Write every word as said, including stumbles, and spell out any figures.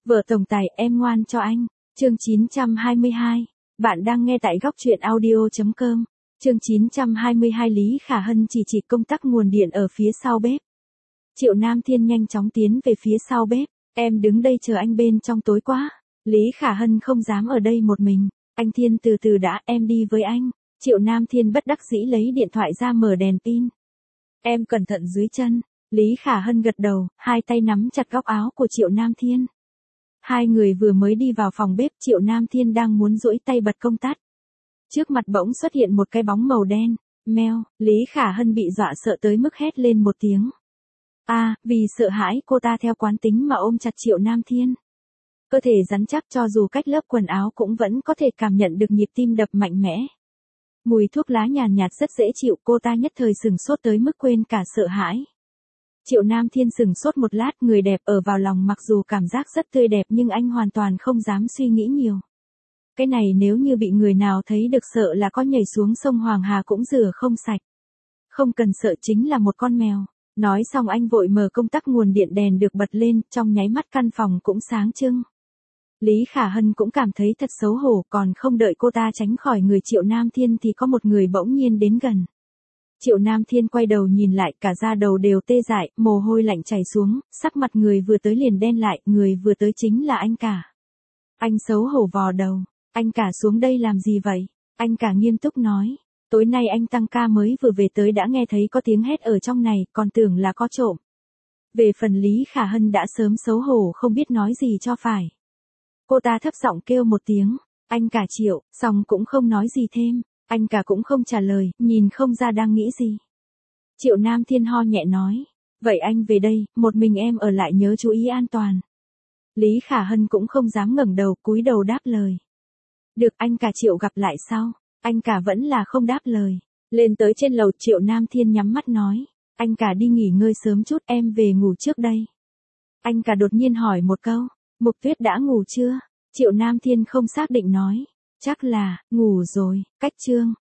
Vợ tổng tài em ngoan cho anh. Chương chín trăm hai mươi hai. Bạn đang nghe tại góc truyện audio chấm com. Chương chín trăm hai mươi hai Lý Khả Hân chỉ chỉ công tắc nguồn điện ở phía sau bếp. Triệu Nam Thiên nhanh chóng tiến về phía sau bếp. Em đứng đây chờ anh bên trong tối quá. Lý Khả Hân không dám ở đây một mình. Anh Thiên từ từ đã, em đi với anh. Triệu Nam Thiên bất đắc dĩ lấy điện thoại ra mở đèn pin. Em cẩn thận dưới chân. Lý Khả Hân gật đầu, hai tay nắm chặt góc áo của Triệu Nam Thiên. Hai người vừa mới đi vào phòng bếp, Triệu Nam Thiên đang muốn duỗi tay bật công tắc. Trước mặt bỗng xuất hiện một cái bóng màu đen. Meo, Lý Khả Hân bị dọa sợ tới mức hét lên một tiếng. A, à, vì sợ hãi cô ta theo quán tính mà ôm chặt Triệu Nam Thiên. Cơ thể rắn chắc cho dù cách lớp quần áo cũng vẫn có thể cảm nhận được nhịp tim đập mạnh mẽ. Mùi thuốc lá nhàn nhạt rất dễ chịu, cô ta nhất thời sừng sốt tới mức quên cả sợ hãi. Triệu Nam Thiên sừng sốt một lát, người đẹp ở vào lòng mặc dù cảm giác rất tươi đẹp nhưng anh hoàn toàn không dám suy nghĩ nhiều. Cái này nếu như bị người nào thấy được sợ là có nhảy xuống sông Hoàng Hà cũng rửa không sạch. Không cần sợ, chính là một con mèo. Nói xong anh vội mở công tắc nguồn điện, đèn được bật lên, trong nháy mắt căn phòng cũng sáng trưng. Lý Khả Hân cũng cảm thấy thật xấu hổ, còn không đợi cô ta tránh khỏi người Triệu Nam Thiên thì có một người bỗng nhiên đến gần. Triệu Nam Thiên quay đầu nhìn lại, cả da đầu đều tê dại, mồ hôi lạnh chảy xuống, sắc mặt người vừa tới liền đen lại, người vừa tới chính là anh cả. Anh xấu hổ vò đầu, anh cả xuống đây làm gì vậy? Anh cả nghiêm túc nói, tối nay anh tăng ca mới vừa về tới đã nghe thấy có tiếng hét ở trong này, còn tưởng là có trộm. Về phần Lý Khả Hân đã sớm xấu hổ không biết nói gì cho phải. Cô ta thấp giọng kêu một tiếng, anh cả Triệu, xong cũng không nói gì thêm. Anh cả cũng không trả lời, nhìn không ra đang nghĩ gì. Triệu Nam Thiên ho nhẹ nói, vậy anh về đây, một mình em ở lại nhớ chú ý an toàn. Lý Khả Hân cũng không dám ngẩng đầu, cúi đầu đáp lời. Được, anh cả Triệu gặp lại sau. Anh cả vẫn là không đáp lời. Lên tới trên lầu, Triệu Nam Thiên nhắm mắt nói, anh cả đi nghỉ ngơi sớm chút, em về ngủ trước đây. Anh cả đột nhiên hỏi một câu, Mục Tuyết đã ngủ chưa? Triệu Nam Thiên không xác định nói. Chắc là, ngủ rồi, cách chương.